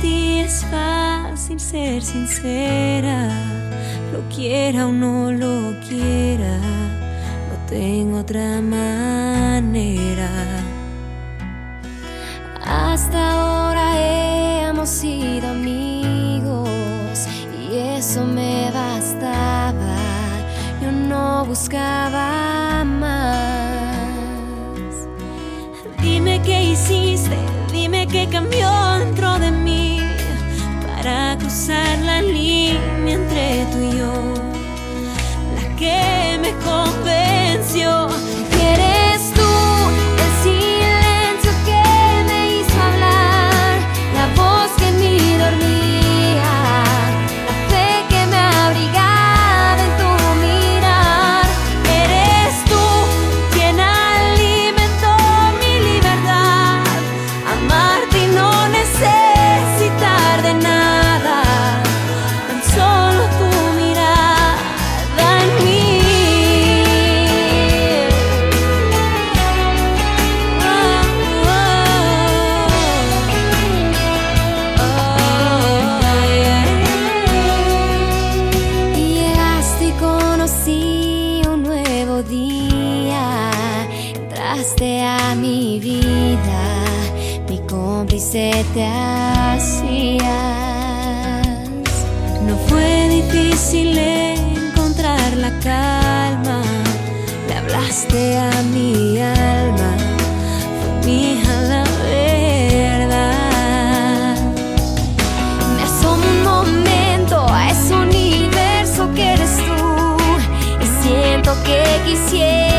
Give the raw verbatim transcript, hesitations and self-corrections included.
ti es fácil ser sincera, lo quiera o no lo quiera, no tengo otra manera. Hasta ahora hemos sido amigos y eso me bastaba, yo no buscaba más. Dime qué hiciste, dime qué cambió dentro de mí para cruzar la línea entre tú y yo, la que me convenció que eres tú, el silencio que me hizo hablar, la voz que en mí dormía, la fe que me abrigaba en tu mirar. Eres tú quien alimentó mi libertad, amarte y no necesitar de nada, tan solo tu mirada en mí. Oh, oh, oh, yeah. Y llegaste y conocí un nuevo día, entraste a mi vida, mi cómplice te hacías. No fue difícil encontrar la calma, le hablaste a mi alma, fue mía la verdad. Me asomo un momento a ese universo que eres tú y siento que quisiera